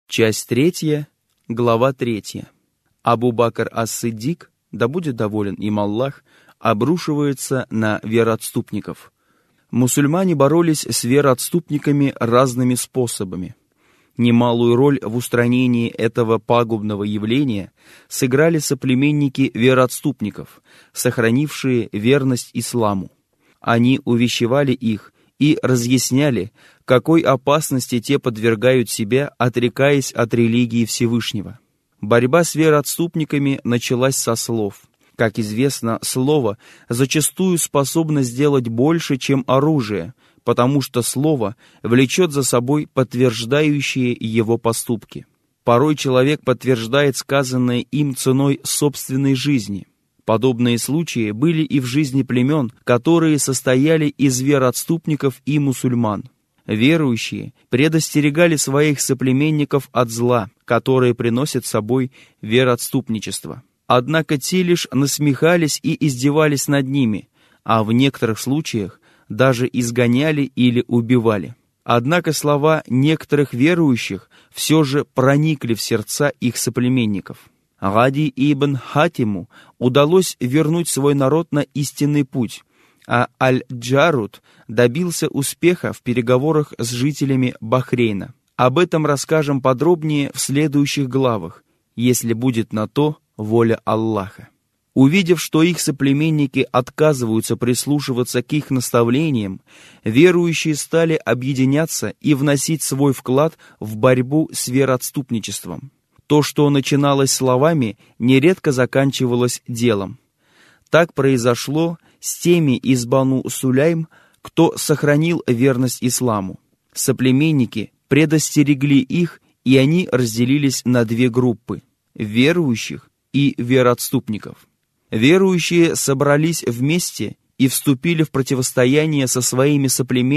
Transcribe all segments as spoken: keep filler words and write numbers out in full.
Часть третья, глава третья. Абу Бакр ас-Сиддик, да будет доволен им Аллах, обрушивается на вероотступников. Мусульмане боролись с вероотступниками разными способами. Немалую роль в устранении этого пагубного явления сыграли соплеменники вероотступников, сохранившие верность исламу. Они увещевали их и разъясняли, какой опасности те подвергают себя, отрекаясь от религии Всевышнего. Борьба с вероотступниками началась со слов. Как известно, слово зачастую способно сделать больше, чем оружие, потому что слово влечет за собой подтверждающие его поступки. Порой человек подтверждает сказанное им ценой собственной жизни. Подобные случаи были и в жизни племен, которые состояли из вероотступников и мусульман. Верующие предостерегали своих соплеменников от зла, которое приносит с собой вероотступничество. Однако те лишь насмехались и издевались над ними, а в некоторых случаях даже изгоняли или убивали. Однако слова некоторых верующих все же проникли в сердца их соплеменников. Гади ибн Хатиму удалось вернуть свой народ на истинный путь, а Аль-Джарут добился успеха в переговорах с жителями Бахрейна. Об этом расскажем подробнее в следующих главах, если будет на то воля Аллаха. Увидев, что их соплеменники отказываются прислушиваться к их наставлениям, верующие стали объединяться и вносить свой вклад в борьбу с вероотступничеством. То, что начиналось словами, нередко заканчивалось делом. Так произошло с теми из Бану Сулейм, кто сохранил верность исламу. Соплеменники предостерегли их, и они разделились на две группы – верующих и вероотступников. Верующие собрались вместе и вступили в противостояние со своими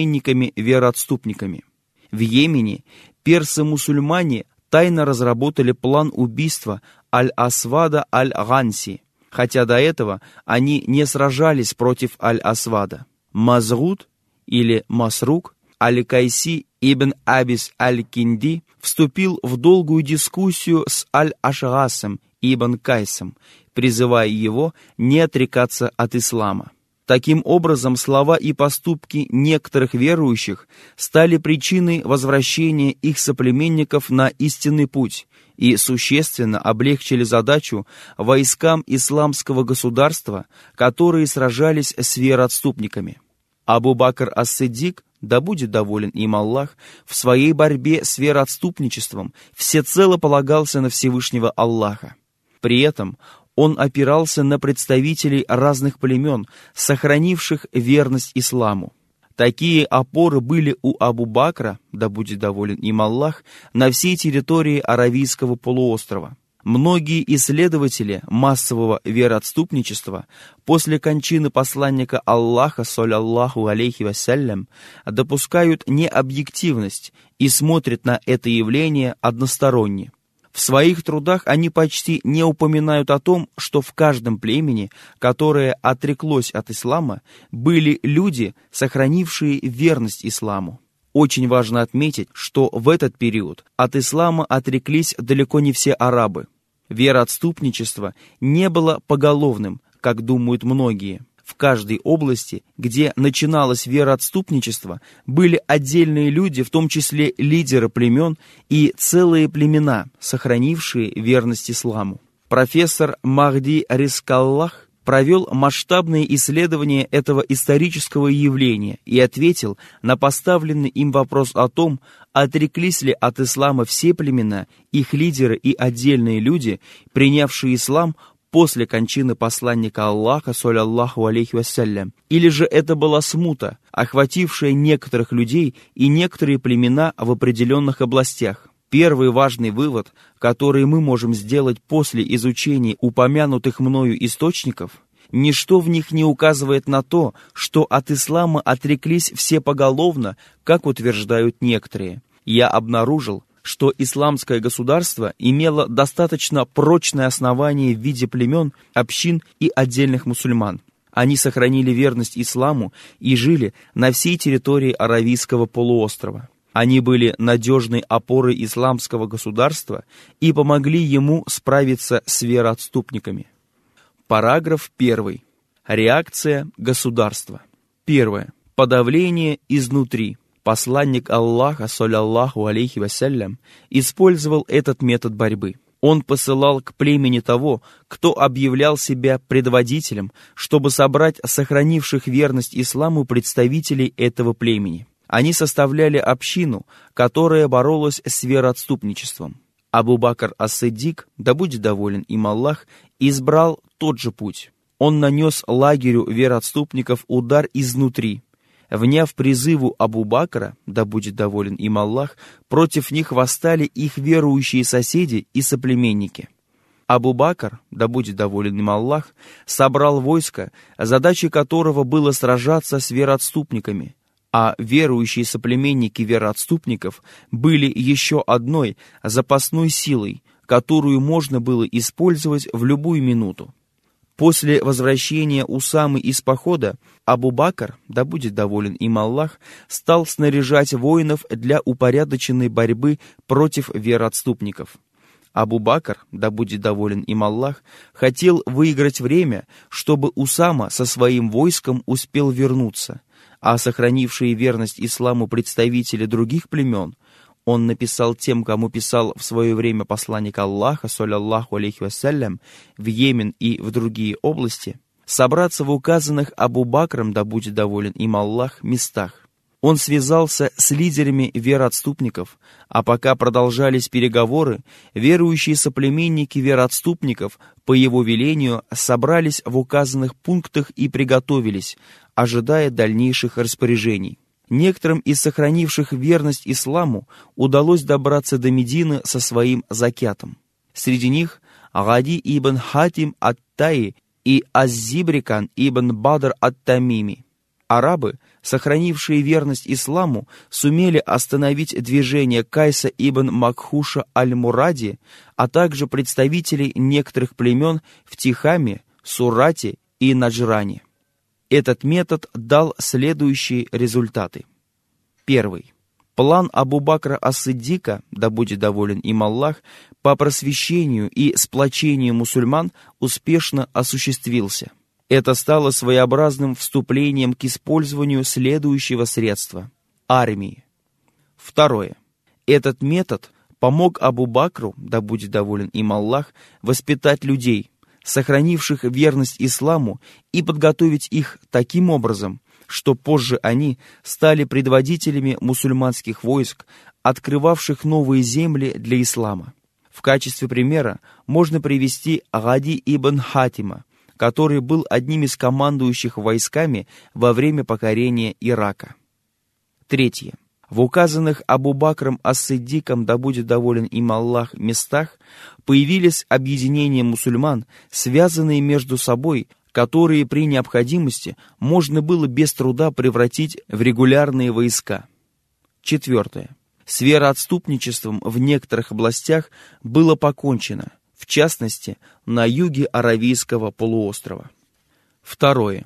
соплеменниками-вероотступниками. В Йемене персы-мусульмане тайно разработали план убийства Аль-Асвада Аль-Ганси, хотя до этого они не сражались против Аль-Асвада. Мазгуд или Масрук Аль-Кайси ибн Абис Аль-Кинди вступил в долгую дискуссию с Аль-Ашгасом ибн Кайсом, призывая его не отрекаться от ислама. Таким образом, слова и поступки некоторых верующих стали причиной возвращения их соплеменников на истинный путь и существенно облегчили задачу войскам исламского государства, которые сражались с вероотступниками. Абу Бакр ас-Сиддик, да будет доволен им Аллах, в своей борьбе с вероотступничеством всецело полагался на Всевышнего Аллаха. При этом он опирался на представителей разных племен, сохранивших верность исламу. Такие опоры были у Абу Бакра, да будет доволен им Аллах, на всей территории Аравийского полуострова. Многие исследователи массового вероотступничества после кончины посланника Аллаха, саллаллаху алейхи вассалям, допускают необъективность и смотрят на это явление односторонне. В своих трудах они почти не упоминают о том, что в каждом племени, которое отреклось от ислама, были люди, сохранившие верность исламу. Очень важно отметить, что в этот период от ислама отреклись далеко не все арабы. Вероотступничество не было поголовным, как думают многие. В каждой области, где начиналось вероотступничество, были отдельные люди, в том числе лидеры племен и целые племена, сохранившие верность исламу. Профессор Махди Рискаллах провел масштабные исследования этого исторического явления и ответил на поставленный им вопрос о том, отреклись ли от ислама все племена, их лидеры и отдельные люди, принявшие ислам после кончины посланника Аллаха, саллаллаху алейхи вассалям, или же это была смута, охватившая некоторых людей и некоторые племена в определенных областях. Первый важный вывод, который мы можем сделать после изучения упомянутых мною источников, ничто в них не указывает на то, что от ислама отреклись все поголовно, как утверждают некоторые. Я обнаружил, что исламское государство имело достаточно прочное основание в виде племен, общин и отдельных мусульман. Они сохранили верность исламу и жили на всей территории Аравийского полуострова. Они были надежной опорой исламского государства и помогли ему справиться с вероотступниками. Параграф первый. Реакция государства. Первое. Подавление изнутри. Посланник Аллаха, саллаллаху алейхи вассалям, использовал этот метод борьбы. Он посылал к племени того, кто объявлял себя предводителем, чтобы собрать сохранивших верность исламу представителей этого племени. Они составляли общину, которая боролась с вероотступничеством. Абу-Бакр ас-Сиддик, да будет доволен им Аллах, избрал тот же путь. Он нанес лагерю вероотступников удар изнутри. Вняв призыву Абу-Бакра, да будет доволен им Аллах, против них восстали их верующие соседи и соплеменники. Абу-Бакр, да будет доволен им Аллах, собрал войско, задачей которого было сражаться с вероотступниками, а верующие соплеменники вероотступников были еще одной запасной силой, которую можно было использовать в любую минуту. После возвращения Усамы из похода Абу-Бакр, да будет доволен им Аллах, стал снаряжать воинов для упорядоченной борьбы против вероотступников. Абу-Бакр, да будет доволен им Аллах, хотел выиграть время, чтобы Усама со своим войском успел вернуться, а сохранившие верность исламу представители других племен он написал тем, кому писал в свое время посланник Аллаха, саллаллаху алейхи вассалям, в Йемен и в другие области, собраться в указанных Абу-Бакром, да будет доволен им Аллах, местах. Он связался с лидерами вероотступников, а пока продолжались переговоры, верующие соплеменники вероотступников по его велению собрались в указанных пунктах и приготовились, ожидая дальнейших распоряжений. Некоторым из сохранивших верность исламу удалось добраться до Медины со своим закятом. Среди них Гади ибн Хатим ат-Таи и Аз-Зибрикан ибн Бадр ат-Тамими. Арабы, сохранившие верность исламу, сумели остановить движение Кайса ибн Макхуша аль-Муради, а также представителей некоторых племен в Тихаме, Сурате и Наджране. Этот метод дал следующие результаты. Первый. План Абу-Бакра ас-Сиддика, да будет доволен им Аллах, по просвещению и сплочению мусульман успешно осуществился. Это стало своеобразным вступлением к использованию следующего средства – армии. Второе. Этот метод помог Абу-Бакру, да будет доволен им Аллах, воспитать людей, сохранивших верность исламу, и подготовить их таким образом, что позже они стали предводителями мусульманских войск, открывавших новые земли для ислама. В качестве примера можно привести Гади ибн Хатима, который был одним из командующих войсками во время покорения Ирака. Третье. В указанных Абу-Бакром ас-Сиддиком, да будет доволен им Аллах, местах появились объединения мусульман, связанные между собой, которые при необходимости можно было без труда превратить в регулярные войска. Четвертое. С вероотступничеством в некоторых областях было покончено, в частности, на юге Аравийского полуострова. Второе.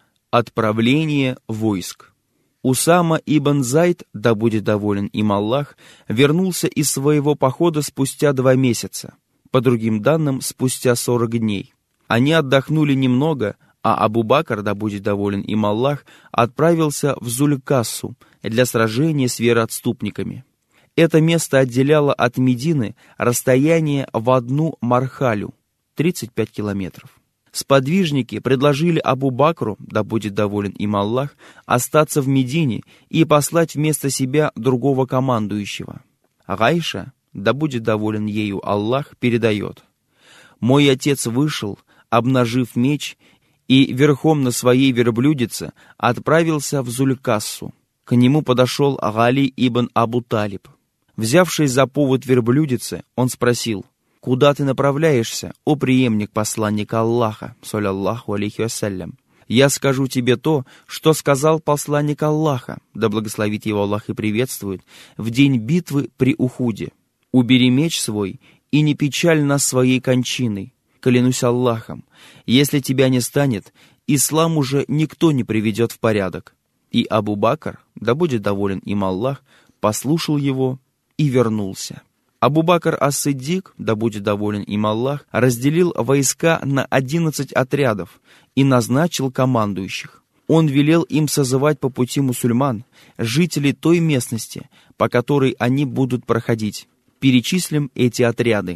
Отправление войск. Усама ибн Зайд, да будет доволен им Аллах, вернулся из своего похода спустя два месяца, по другим данным, спустя сорок дней. Они отдохнули немного, а Абу-Бакр, да будет доволен им Аллах, отправился в Зуль-Кассу для сражения с вероотступниками. Это место отделяло от Медины расстояние в одну мархалю, тридцать пять километров. Сподвижники предложили Абу-Бакру, да будет доволен им Аллах, остаться в Медине и послать вместо себя другого командующего. Гайша, да будет доволен ею Аллах, передает: «Мой отец вышел, обнажив меч, и верхом на своей верблюдице отправился в Зуль-Кассу. К нему подошел Гали ибн Абу-Талиб. Взявшись за повод верблюдицы, он спросил: «Куда ты направляешься, о преемник посланника Аллаха, саллаллаху алейхи вассалям? Я скажу тебе то, что сказал посланник Аллаха, да благословит его Аллах и приветствует, в день битвы при Ухуде. Убери меч свой и не печаль нас своей кончиной. Клянусь Аллахом, если тебя не станет, ислам уже никто не приведет в порядок». И Абу-Бакр, да будет доволен им Аллах, послушал его и вернулся. Абу-Бакр ас-Сиддик, да будет доволен им Аллах, разделил войска на одиннадцать отрядов и назначил командующих. Он велел им созывать по пути мусульман, жителей той местности, по которой они будут проходить. Перечислим эти отряды.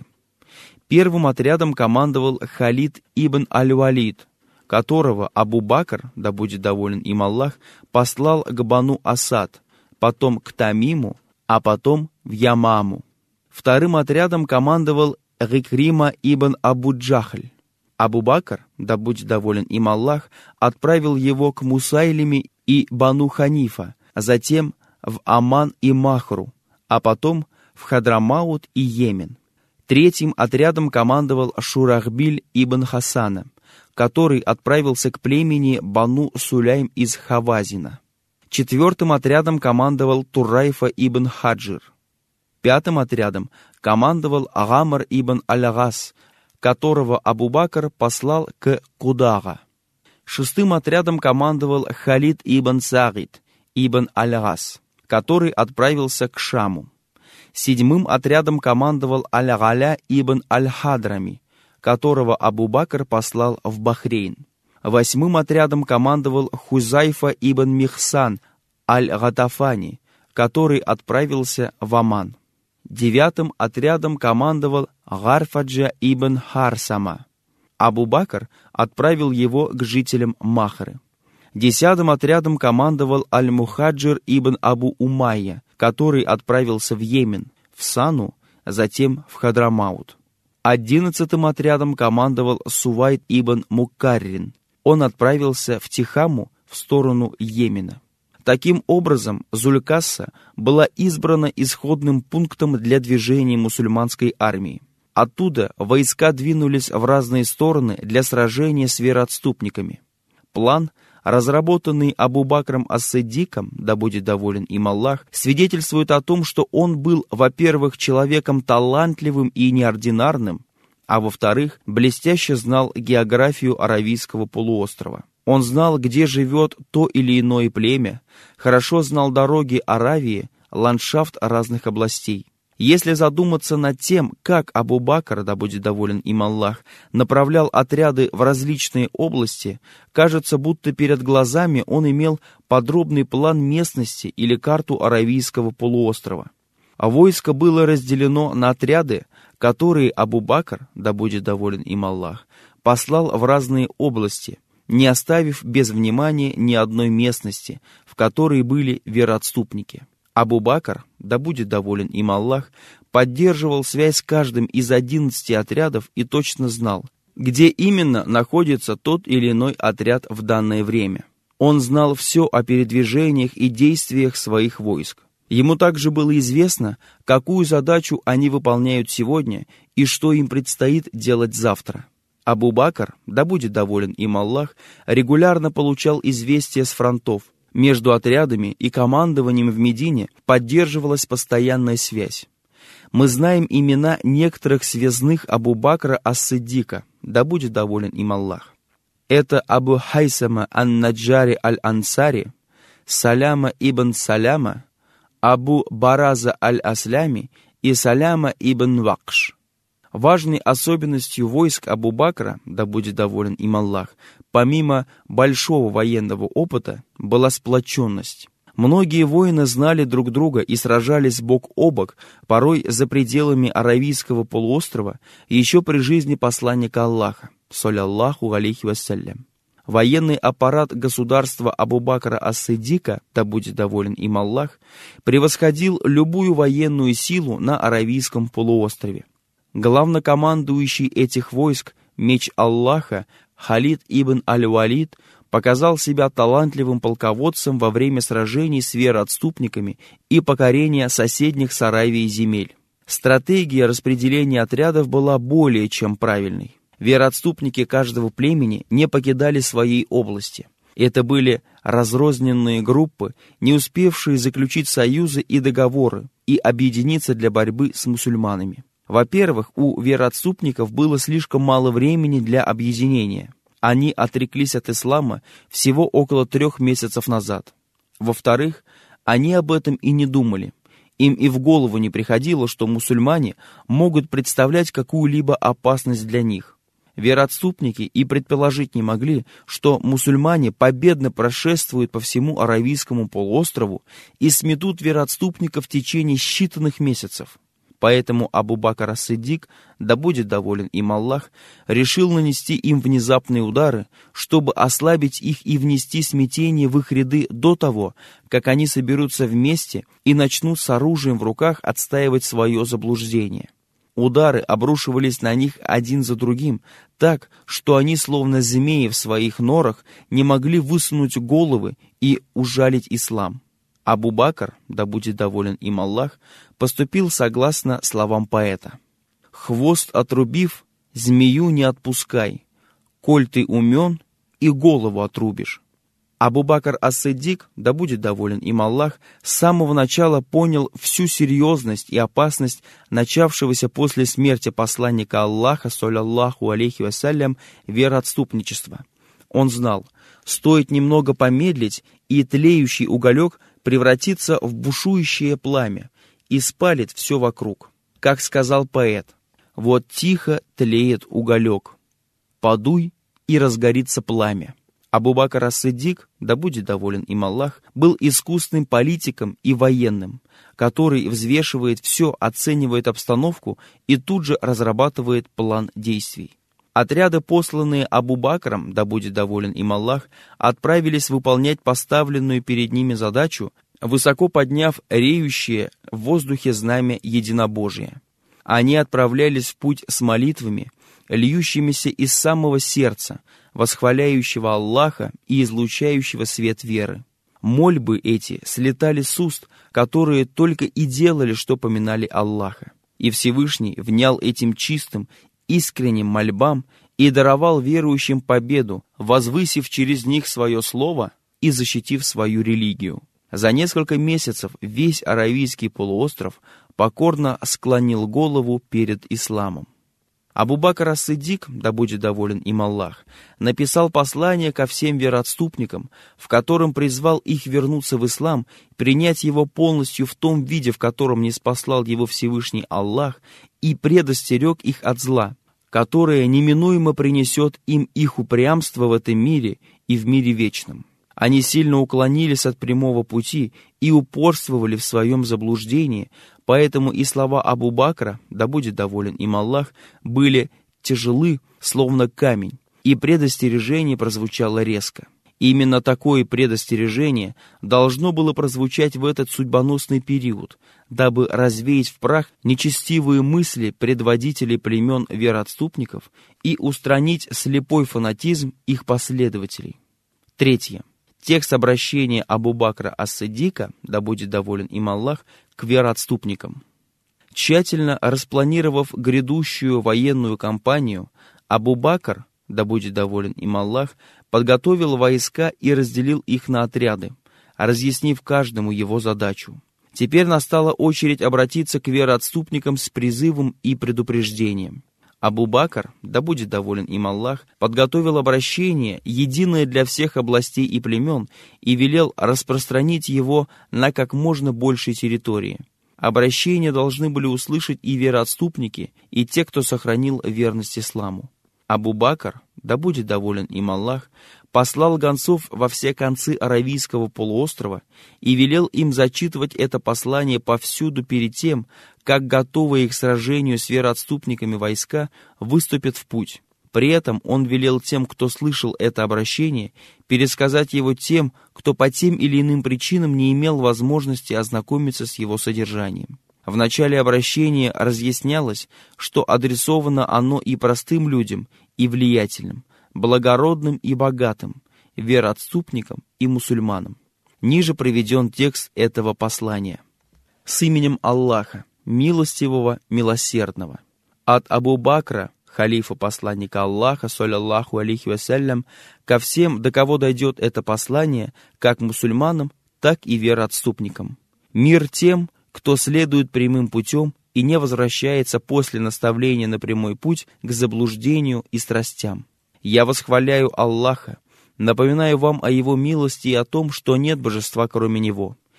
Первым отрядом командовал Халид ибн аль-Валид, которого Абу-Бакр, да будет доволен им Аллах, послал к Бану Асад, потом к Тамиму, а потом в Ямаму. Вторым отрядом командовал Гикрима ибн Абу-Джахль. Абу-Бакр, да будет доволен им Аллах, отправил его к Мусайлиме и Бану Ханифа, затем в Аман и Махру, а потом в Хадрамаут и Йемен. Третьим отрядом командовал Шурахбиль ибн Хасана, который отправился к племени Бану Сулейм из Хавазина. Четвертым отрядом командовал Турайфа ибн Хаджир. Пятым отрядом командовал Агамр ибн Аль-Гас, которого Абу-Бакр послал к Кудага. Шестым отрядом командовал Халид ибн Сагид ибн Аль-Гас, который отправился к Шаму. Седьмым отрядом командовал Аль-Галя ибн Аль-Хадрами, которого Абу-Бакр послал в Бахрейн. Восьмым отрядом командовал Хузайфа ибн Михсан Аль-Гатафани, который отправился в Оман. Девятым отрядом командовал Гарфаджа ибн Харсама. Абу-Бакр отправил его к жителям Махры. Десятым отрядом командовал Аль-Мухаджир ибн Абу Умайя, который отправился в Йемен, в Сану, затем в Хадрамаут. Одиннадцатым отрядом командовал Сувайд ибн Мукаррин. Он отправился в Тихаму в сторону Йемена. Таким образом, Зулькасса была избрана исходным пунктом для движения мусульманской армии. Оттуда войска двинулись в разные стороны для сражения с вероотступниками. План, разработанный Абу-Бакром ас-Сиддиком, да будет доволен им Аллах, свидетельствует о том, что он был, во-первых, человеком талантливым и неординарным, а во-вторых, блестяще знал географию Аравийского полуострова. Он знал, где живет то или иное племя, хорошо знал дороги Аравии, ландшафт разных областей. Если задуматься над тем, как Абу-Бакр, да будет доволен им Аллах, направлял отряды в различные области, кажется, будто перед глазами он имел подробный план местности или карту Аравийского полуострова. А войско было разделено на отряды, которые Абу-Бакр, да будет доволен им Аллах, послал в разные области, не оставив без внимания ни одной местности, в которой были вероотступники. Абу-Бакр, да будет доволен им Аллах, поддерживал связь с каждым из одиннадцати отрядов и точно знал, где именно находится тот или иной отряд в данное время. Он знал все о передвижениях и действиях своих войск. Ему также было известно, какую задачу они выполняют сегодня и что им предстоит делать завтра. Абу-Бакр, да будет доволен им Аллах, регулярно получал известия с фронтов. Между отрядами и командованием в Медине поддерживалась постоянная связь. Мы знаем имена некоторых связных Абу-Бакра ас-Сиддика, да будет доволен им Аллах. Это Абу Хайсама ан-Наджари аль-Ансари, Саляма ибн Саляма, Абу Бараза аль-Аслями и Саляма ибн Вакш. Важной особенностью войск Абу-Бакра, да будет доволен им Аллах, помимо большого военного опыта, была сплоченность. Многие воины знали друг друга и сражались бок о бок, порой за пределами Аравийского полуострова, еще при жизни посланника Аллаха, саллаллаху алейхи вассалям. Военный аппарат государства Абу-Бакра ас-Сиддика, да будет доволен им Аллах, превосходил любую военную силу на Аравийском полуострове. Главнокомандующий этих войск, меч Аллаха, Халид ибн аль-Валид, показал себя талантливым полководцем во время сражений с вероотступниками и покорения соседних с Аравией земель. Стратегия распределения отрядов была более чем правильной. Вероотступники каждого племени не покидали своей области. Это были разрозненные группы, не успевшие заключить союзы и договоры и объединиться для борьбы с мусульманами. Во-первых, у вероотступников было слишком мало времени для объединения. Они отреклись от ислама всего около трех месяцев назад. Во-вторых, они об этом и не думали. Им и в голову не приходило, что мусульмане могут представлять какую-либо опасность для них. Вероотступники и предположить не могли, что мусульмане победно прошествуют по всему Аравийскому полуострову и сметут вероотступников в течение считанных месяцев. Поэтому Абу-Бакр ас-Сиддик, да будет доволен им Аллах, решил нанести им внезапные удары, чтобы ослабить их и внести смятение в их ряды до того, как они соберутся вместе и начнут с оружием в руках отстаивать свое заблуждение. Удары обрушивались на них один за другим, так, что они, словно змеи в своих норах, не могли высунуть головы и ужалить ислам. Абу-Бакр, да будет доволен им Аллах, поступил согласно словам поэта. «Хвост отрубив, змею не отпускай, коль ты умен, и голову отрубишь». Абу-Бакр ас-Сиддик, да будет доволен им Аллах, с самого начала понял всю серьезность и опасность начавшегося после смерти посланника Аллаха, саллаллаху алейхи вассалям, вероотступничества. Он знал, стоит немного помедлить, и тлеющий уголек превратится в бушующее пламя и спалит все вокруг. Как сказал поэт, «Вот тихо тлеет уголек, подуй, и разгорится пламя». Абу-Бакр ас-Сиддик, да будет доволен им Аллах, был искусным политиком и военным, который взвешивает все, оценивает обстановку и тут же разрабатывает план действий. Отряды, посланные Абу-Бакром, да будет доволен им Аллах, отправились выполнять поставленную перед ними задачу, высоко подняв реющее в воздухе знамя единобожия. Они отправлялись в путь с молитвами, льющимися из самого сердца, восхваляющего Аллаха и излучающего свет веры. Мольбы эти слетали с уст, которые только и делали, что поминали Аллаха. И Всевышний внял этим чистым, искренним мольбам и даровал верующим победу, возвысив через них свое слово и защитив свою религию. За несколько месяцев весь Аравийский полуостров покорно склонил голову перед исламом. Абу-Бакр ас-Сиддик, да будет доволен им Аллах, написал послание ко всем вероотступникам, в котором призвал их вернуться в ислам, принять его полностью в том виде, в котором ниспослал его Всевышний Аллах, и предостерег их от зла, которое неминуемо принесет им их упрямство в этом мире и в мире вечном. Они сильно уклонились от прямого пути и упорствовали в своем заблуждении, поэтому и слова Абу-Бакра, да будет доволен им Аллах, были тяжелы, словно камень, и предостережение прозвучало резко. Именно такое предостережение должно было прозвучать в этот судьбоносный период, дабы развеять в прах нечестивые мысли предводителей племен вероотступников и устранить слепой фанатизм их последователей. Третье. Текст обращения Абу-Бакра ас-Сиддика, да будет доволен им Аллах, к вероотступникам. Тщательно распланировав грядущую военную кампанию, Абу-Бакр, да будет доволен им Аллах, подготовил войска и разделил их на отряды, разъяснив каждому его задачу. Теперь настала очередь обратиться к вероотступникам с призывом и предупреждением. Абу-Бакр, да будет доволен им Аллах, подготовил обращение, единое для всех областей и племен, и велел распространить его на как можно большей территории. Обращение должны были услышать и вероотступники, и те, кто сохранил верность исламу. Абу-Бакр, да будет доволен им Аллах, послал гонцов во все концы Аравийского полуострова и велел им зачитывать это послание повсюду перед тем, как готовые к сражению с вероотступниками войска выступят в путь. При этом он велел тем, кто слышал это обращение, пересказать его тем, кто по тем или иным причинам не имел возможности ознакомиться с его содержанием. В начале обращения разъяснялось, что адресовано оно и простым людям, и влиятельным, благородным и богатым, вероотступникам и мусульманам. Ниже приведен текст этого послания. С именем Аллаха, милостивого, милосердного. От Абу-Бакра, халифа посланника Аллаха, саллаллаху алейхи вассалям, ко всем, до кого дойдет это послание, как мусульманам, так и вероотступникам. Мир тем, кто следует прямым путем и не возвращается после наставления на прямой путь к заблуждению и страстям. Я восхваляю Аллаха, напоминаю вам о Его милости и о том, что нет божества кроме Него.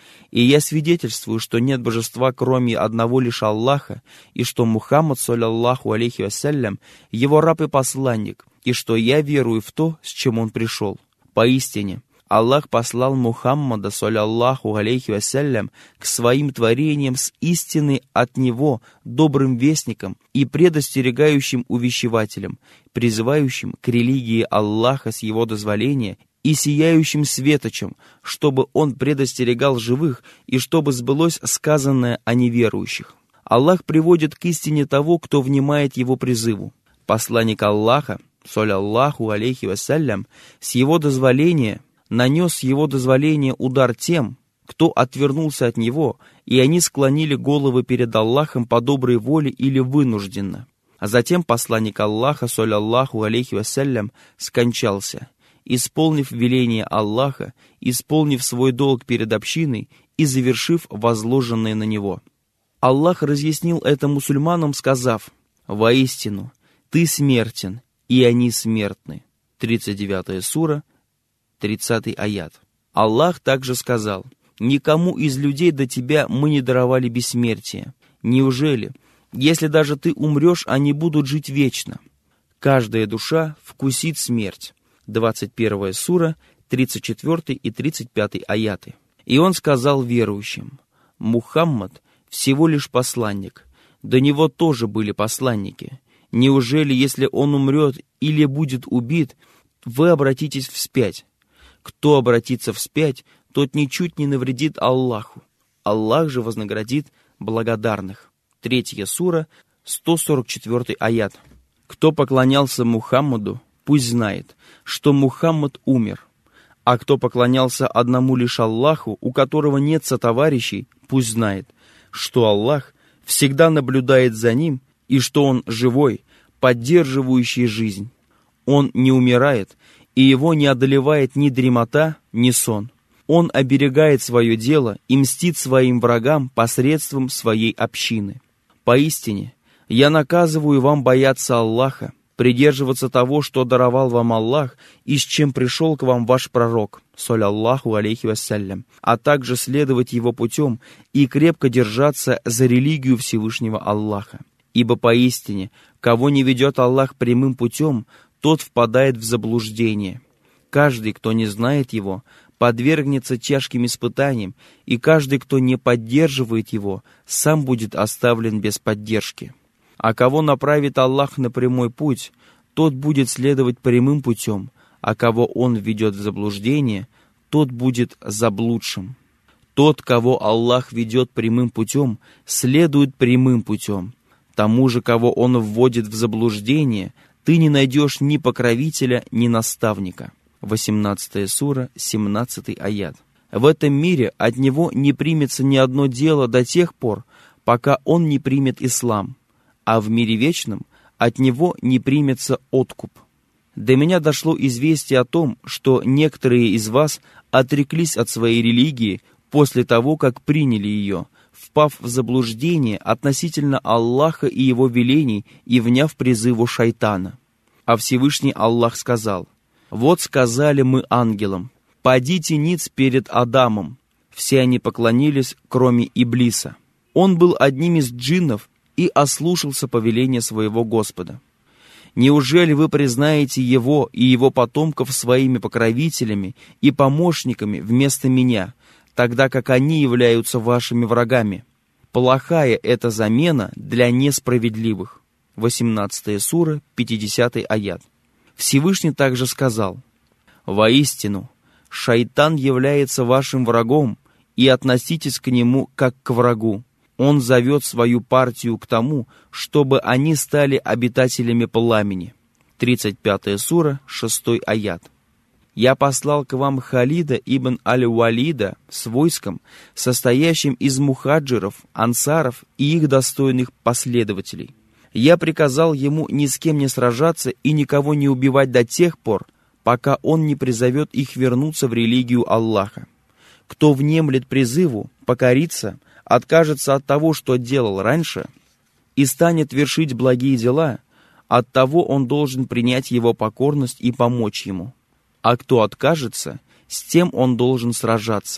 И я свидетельствую, что нет божества, кроме одного лишь Аллаха, и что Мухаммад, саллаллаху алейхи вассалям, его раб и посланник, и что я верую в то, с чем он пришел. Поистине, Аллах послал Мухаммада, саллаллаху алейхи вассалям, к своим творениям с истиной от него, добрым вестником и предостерегающим увещевателем, призывающим к религии Аллаха с его дозволения и сияющим светочем, чтобы он предостерегал живых и чтобы сбылось сказанное о неверующих. Аллах приводит к истине того, кто внимает его призыву. Посланник Аллаха, саллаллаху алейхи вассалям, с его дозволения нанес его дозволение удар тем, кто отвернулся от него, и они склонили головы перед Аллахом по доброй воле или вынужденно. А затем посланник Аллаха, саллаллаху алейхи вассалям, скончался, исполнив веление Аллаха, исполнив свой долг перед общиной и завершив возложенное на него. Аллах разъяснил это мусульманам, сказав: «Воистину, ты смертен, и они смертны». тридцать девятая сура, тридцатый аят. Аллах также сказал: «Никому из людей до тебя мы не даровали бессмертие. Неужели, если даже ты умрешь, они будут жить вечно? Каждая душа вкусит смерть». двадцать первая сура, тридцать четвёртый и тридцать пятый аяты. И он сказал верующим: «Мухаммад всего лишь посланник, до него тоже были посланники. Неужели, если он умрет или будет убит, вы обратитесь вспять? Кто обратится вспять, тот ничуть не навредит Аллаху. Аллах же вознаградит благодарных». Третья сура, сто сорок четвёртый аят. Кто поклонялся Мухаммаду, пусть знает, что Мухаммад умер. А кто поклонялся одному лишь Аллаху, у которого нет сотоварищей, пусть знает, что Аллах всегда наблюдает за ним и что Он живой, поддерживающий жизнь. Он не умирает, и его не одолевает ни дремота, ни сон. Он оберегает свое дело и мстит своим врагам посредством своей общины. Поистине, я наказываю вам бояться Аллаха, придерживаться того, что даровал вам Аллах и с чем пришел к вам ваш пророк, саллаллаху алейхи вассалям, а также следовать его путем и крепко держаться за религию Всевышнего Аллаха. Ибо поистине, кого не ведет Аллах прямым путем, тот впадает в заблуждение. Каждый, кто не знает его, подвергнется тяжким испытаниям, и каждый, кто не поддерживает его, сам будет оставлен без поддержки. А кого направит Аллах на прямой путь, тот будет следовать прямым путем, а кого Он введет в заблуждение, тот будет заблудшим. Тот, кого Аллах ведет прямым путем, следует прямым путем. Тому же, кого Он вводит в заблуждение, ты не найдешь ни покровителя, ни наставника. восемнадцатая сура, семнадцатый аят. В этом мире от него не примется ни одно дело до тех пор, пока он не примет ислам, а в мире вечном от него не примется откуп. До меня дошло известие о том, что некоторые из вас отреклись от своей религии после того, как приняли ее, впав в заблуждение относительно Аллаха и его велений и вняв призыву шайтана. А Всевышний Аллах сказал: «Вот сказали мы ангелам: падите ниц перед Адамом. Все они поклонились, кроме Иблиса. Он был одним из джиннов и ослушался повеления своего Господа. Неужели вы признаете его и его потомков своими покровителями и помощниками вместо меня, тогда как они являются вашими врагами? Плохая эта замена для несправедливых». восемнадцатая сура, пятидесятый аят. Всевышний также сказал: «Воистину, шайтан является вашим врагом, и относитесь к нему как к врагу. Он зовет свою партию к тому, чтобы они стали обитателями пламени». тридцать пятая сура, шестой аят. «Я послал к вам Халида ибн аль-Валида с войском, состоящим из мухаджиров, ансаров и их достойных последователей. Я приказал ему ни с кем не сражаться и никого не убивать до тех пор, пока он не призовет их вернуться в религию Аллаха. Кто внемлет призыву, покорится, откажется от того, что делал раньше, и станет вершить благие дела, от того он должен принять его покорность и помочь ему. А кто откажется, с тем он должен сражаться.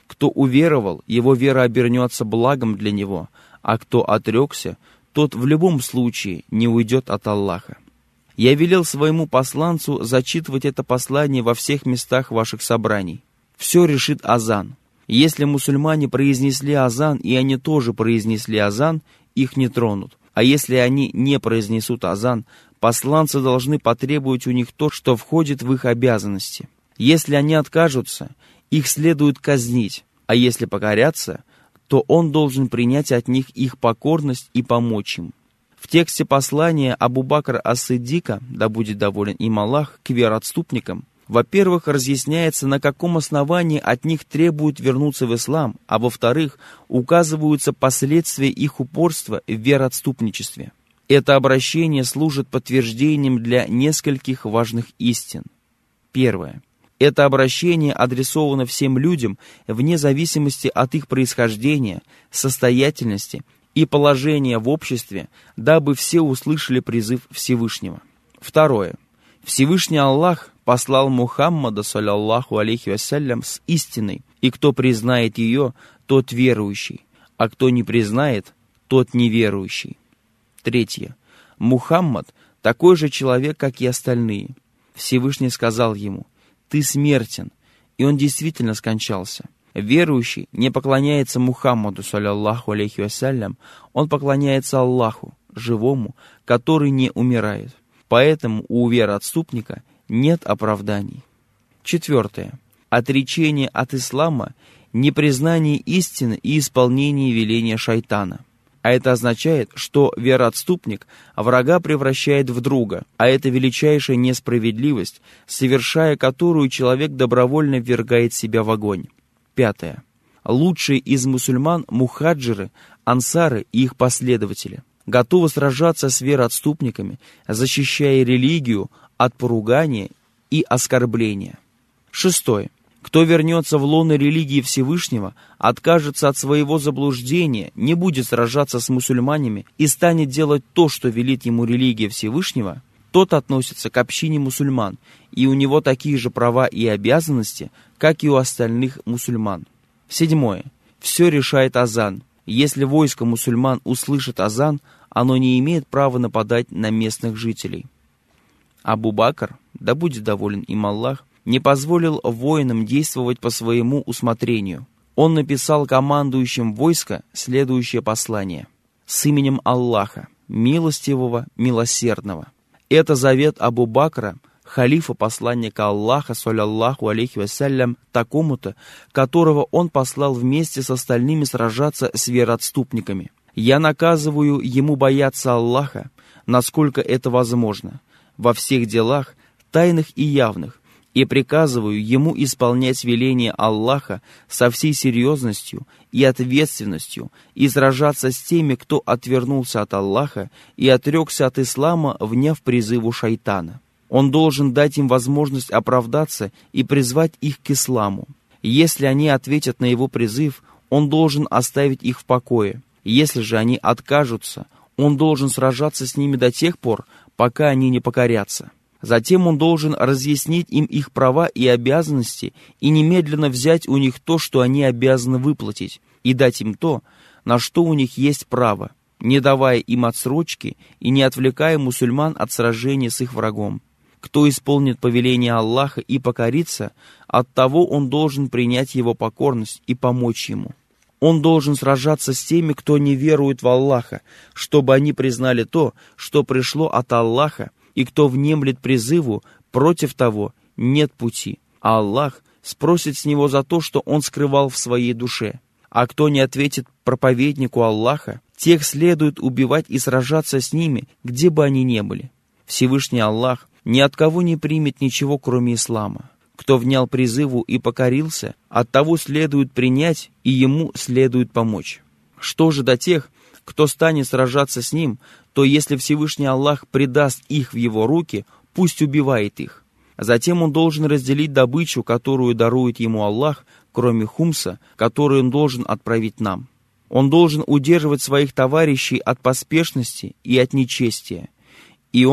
Кто уверовал, его вера обернется благом для него, а кто отрекся, тот в любом случае не уйдет от Аллаха. Я велел своему посланцу зачитывать это послание во всех местах ваших собраний. Все решит азан. Если мусульмане произнесли азан, и они тоже произнесли азан, их не тронут. А если они не произнесут азан, посланцы должны потребовать у них то, что входит в их обязанности. Если они откажутся, их следует казнить, а если покорятся, то он должен принять от них их покорность и помочь им. В тексте послания Абу Бакра ас-Сиддика, да будет доволен им Аллах, к вероотступникам, во-первых, разъясняется, на каком основании от них требуют вернуться в ислам, а во-вторых, указываются последствия их упорства в вероотступничестве. Это обращение служит подтверждением для нескольких важных истин. Первое. Это обращение адресовано всем людям вне зависимости от их происхождения, состоятельности и положения в обществе, дабы все услышали призыв Всевышнего. Второе. Всевышний Аллах послал Мухаммада, саллаллаху алейхи вассалям, с истиной, и кто признает ее, тот верующий, а кто не признает, тот неверующий. Третье. Мухаммад такой же человек, как и остальные. Всевышний сказал ему: «Ты смертен», и он действительно скончался. Верующий не поклоняется Мухаммаду, саллаллаху алейхи вассалям, он поклоняется Аллаху, живому, который не умирает. Поэтому у вероотступника нет оправданий. Четвертое. Отречение от ислама, непризнание истины и исполнение веления шайтана. А это означает, что вероотступник врага превращает в друга, а это величайшая несправедливость, совершая которую человек добровольно ввергает себя в огонь. Пятое. Лучшие из мусульман мухаджиры, ансары и их последователи готовы сражаться с вероотступниками, защищая религию от поругания и оскорбления. Шестое. Кто вернется в лоно религии Всевышнего, откажется от своего заблуждения, не будет сражаться с мусульманами и станет делать то, что велит ему религия Всевышнего, тот относится к общине мусульман, и у него такие же права и обязанности, как и у остальных мусульман. Седьмое. Все решает азан. Если войско мусульман услышит азан, оно не имеет права нападать на местных жителей. Абу Бакр, да будет доволен им Аллах, не позволил воинам действовать по своему усмотрению. Он написал командующим войска следующее послание: «С именем Аллаха, милостивого, милосердного». Это завет Абу Бакра, халифа посланника Аллаха, саллаллаху алейхи вассалям, такому-то, которого он послал вместе с остальными сражаться с вероотступниками. «Я наказываю ему бояться Аллаха, насколько это возможно, во всех делах, тайных и явных, и приказываю ему исполнять веления Аллаха со всей серьезностью и ответственностью и сражаться с теми, кто отвернулся от Аллаха и отрекся от ислама, вняв призыву шайтана. Он должен дать им возможность оправдаться и призвать их к исламу. Если они ответят на его призыв, он должен оставить их в покое. Если же они откажутся, он должен сражаться с ними до тех пор, пока они не покорятся. Затем он должен разъяснить им их права и обязанности и немедленно взять у них то, что они обязаны выплатить, и дать им то, на что у них есть право, не давая им отсрочки и не отвлекая мусульман от сражения с их врагом. Кто исполнит повеление Аллаха и покорится, от того он должен принять его покорность и помочь ему. Он должен сражаться с теми, кто не верует в Аллаха, чтобы они признали то, что пришло от Аллаха, и кто внемлет призыву, против того нет пути, а Аллах спросит с него за то, что он скрывал в своей душе. А кто не ответит проповеднику Аллаха, тех следует убивать и сражаться с ними, где бы они ни были. Всевышний Аллах ни от кого не примет ничего, кроме ислама. Кто внял призыву и покорился, от того следует принять, и ему следует помочь. Что же до тех, кто станет сражаться с ним, то если Всевышний Аллах предаст их в его руки, пусть убивает их. Затем он должен разделить добычу, которую дарует ему Аллах, кроме хумса, который он должен отправить нам. Он должен удерживать своих товарищей от поспешности и от нечестия. И он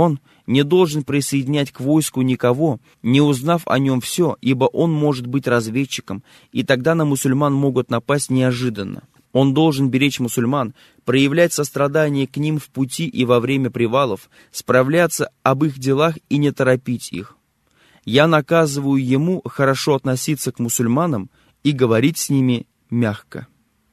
не должен присоединять к войску никого, не узнав о нем все, ибо он может быть разведчиком, и тогда на мусульман могут напасть неожиданно. Он должен беречь мусульман, проявлять сострадание к ним в пути и во время привалов, справляться об их делах и не торопить их. Я наказываю ему хорошо относиться к мусульманам и говорить с ними мягко».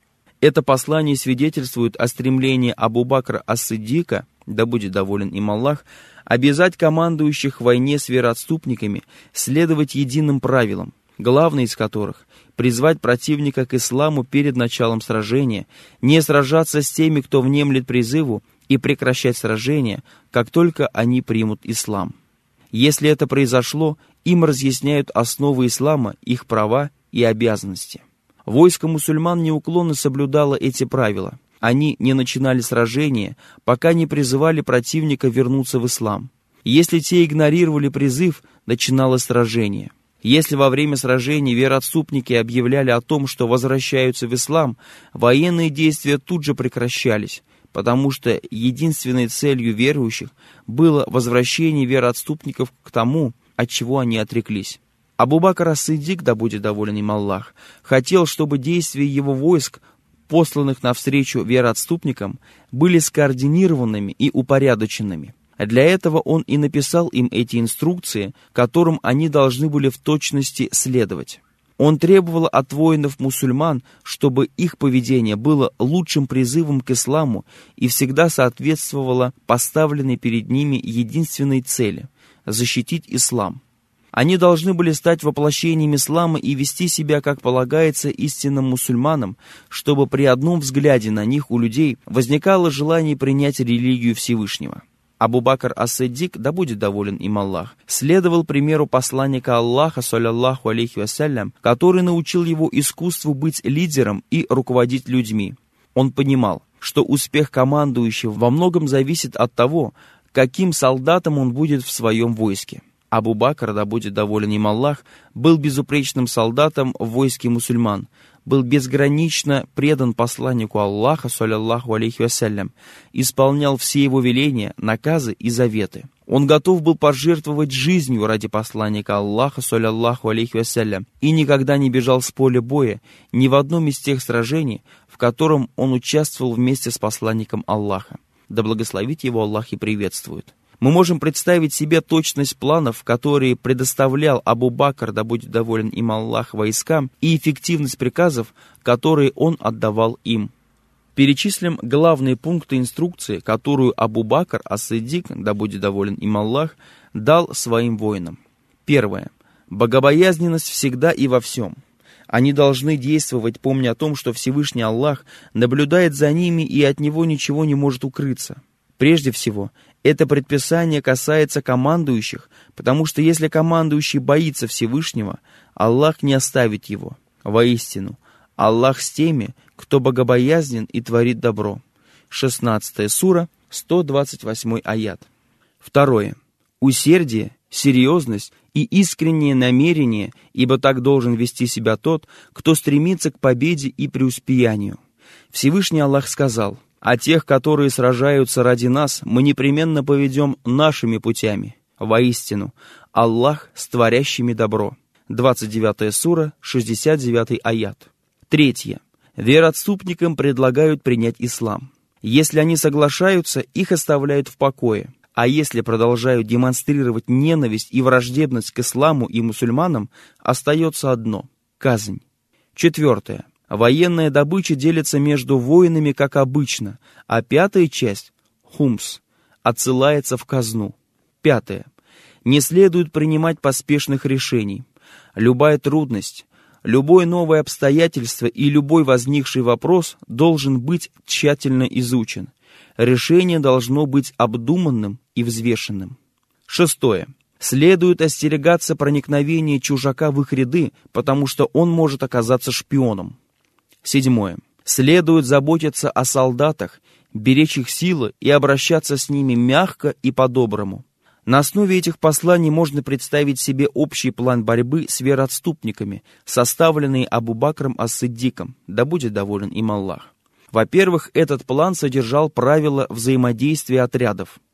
Это послание свидетельствует о стремлении Абу-Бакра ас-Сиддика, да будет доволен им Аллах, обязать командующих в войне с вероотступниками следовать единым правилам, главное из которых — призвать противника к исламу перед началом сражения, не сражаться с теми, кто внемлет призыву, и прекращать сражение, как только они примут ислам. Если это произошло, им разъясняют основы ислама, их права и обязанности. Войско мусульман неуклонно соблюдало эти правила. Они не начинали сражения, пока не призывали противника вернуться в ислам. Если те игнорировали призыв, начиналось сражение. Если во время сражений вероотступники объявляли о том, что возвращаются в ислам, военные действия тут же прекращались, потому что единственной целью верующих было возвращение вероотступников к тому, от чего они отреклись. Абу-Бакр ас-Сиддик, да будет доволен им Аллах, хотел, чтобы действия его войск, посланных навстречу вероотступникам, были скоординированными и упорядоченными. Для этого он и написал им эти инструкции, которым они должны были в точности следовать. Он требовал от воинов-мусульман, чтобы их поведение было лучшим призывом к исламу и всегда соответствовало поставленной перед ними единственной цели – защитить ислам. Они должны были стать воплощением ислама и вести себя, как полагается, истинным мусульманам, чтобы при одном взгляде на них у людей возникало желание принять религию Всевышнего. Абу-Бакр ас-Сиддик, да будет доволен им Аллах, следовал примеру посланника Аллаха, саллаллаху алейхи вассалям, который научил его искусству быть лидером и руководить людьми. Он понимал, что успех командующего во многом зависит от того, каким солдатом он будет в своем войске. Абу-Бакр, да будет доволен им Аллах, был безупречным солдатом в войске мусульман, был безгранично предан посланнику Аллаха, саллаллаху алейхи вассалям, исполнял все его веления, наказы и заветы. Он готов был пожертвовать жизнью ради посланника Аллаха, саллаллаху алейхи вассалям, и никогда не бежал с поля боя ни в одном из тех сражений, в котором он участвовал вместе с посланником Аллаха. Да благословит его Аллах и приветствует. Мы можем представить себе точность планов, которые предоставлял Абу-Бакр, да будет доволен им Аллах, войскам, и эффективность приказов, которые он отдавал им. Перечислим главные пункты инструкции, которую Абу-Бакр ас-Сиддик, да будет доволен им Аллах, дал своим воинам. Первое. Богобоязненность всегда и во всем. Они должны действовать, помня о том, что Всевышний Аллах наблюдает за ними и от него ничего не может укрыться. Прежде всего, это предписание касается командующих, потому что если командующий боится Всевышнего, Аллах не оставит его. Воистину, Аллах с теми, кто богобоязнен и творит добро. шестнадцатая сура, сто двадцать восьмой аят. Второе. Усердие, серьезность и искреннее намерение, ибо так должен вести себя тот, кто стремится к победе и преуспеянию. Всевышний Аллах сказал: «А тех, которые сражаются ради нас, мы непременно поведем нашими путями. Воистину, Аллах с творящими добро». двадцать девятая сура, шестьдесят девятый аят. Третье. Вероотступникам предлагают принять ислам. Если они соглашаются, их оставляют в покое. А если продолжают демонстрировать ненависть и враждебность к исламу и мусульманам, остается одно – казнь. Четвертое. Военная добыча делится между воинами, как обычно, а пятая часть, хумс, отсылается в казну. Пятое. Не следует принимать поспешных решений. Любая трудность, любое новое обстоятельство и любой возникший вопрос должен быть тщательно изучен. Решение должно быть обдуманным и взвешенным. Шестое. Следует остерегаться проникновения чужака в их ряды, потому что он может оказаться шпионом. Седьмое. Следует заботиться о солдатах, беречь их силы и обращаться с ними мягко и по-доброму. На основе этих посланий можно представить себе общий план борьбы с вероотступниками, составленный Абу-Бакром ас-Сиддиком, да будет доволен им Аллах. Во-первых, этот план содержал правила взаимодействия отрядов.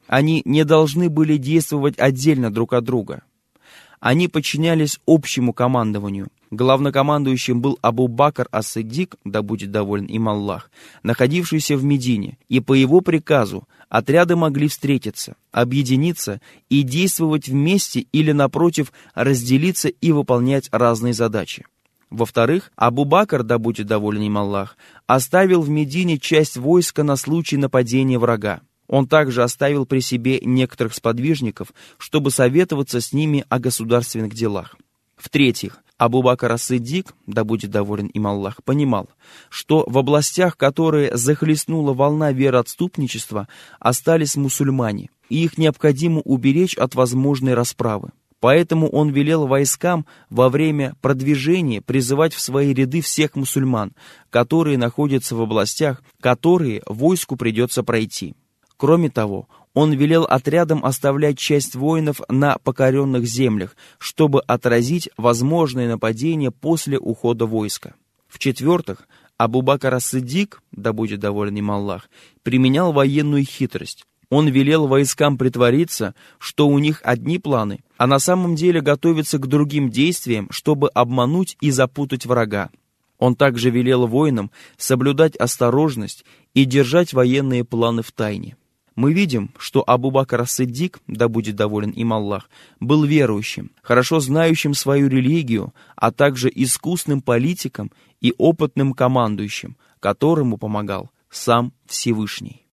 Они не должны были действовать отдельно друг от друга. Они подчинялись общему командованию. Главнокомандующим был Абу Бакр ас-Сиддик, да будет доволен им Аллах, находившийся в Медине, и по его приказу отряды могли встретиться, объединиться и действовать вместе или, напротив, разделиться и выполнять разные задачи. Во-вторых, Абу Бакр, да будет доволен им Аллах, оставил в Медине часть войска на случай нападения врага. Он также оставил при себе некоторых сподвижников, чтобы советоваться с ними о государственных делах. В-третьих, Абу Бакр ас-Сиддик, да будет доволен им Аллах, понимал, что в областях, которые захлестнула волна вероотступничества, остались мусульмане, и их необходимо уберечь от возможной расправы. Поэтому он велел войскам во время продвижения призывать в свои ряды всех мусульман, которые находятся в областях, которые войску придется пройти. Кроме того, он велел отрядам оставлять часть воинов на покоренных землях, чтобы отразить возможные нападения после ухода войска. В-четвертых, Абу Бакр ас-Сиддик, да будет доволен им Аллах, применял военную хитрость. Он велел войскам притвориться, что у них одни планы, а на самом деле готовятся к другим действиям, чтобы обмануть и запутать врага. Он также велел воинам соблюдать осторожность и держать военные планы в тайне. Мы видим, что Абу Бакр ас-Сиддик, да будет доволен им Аллах, был верующим, хорошо знающим свою религию, а также искусным политиком и опытным командующим, которому помогал сам Всевышний.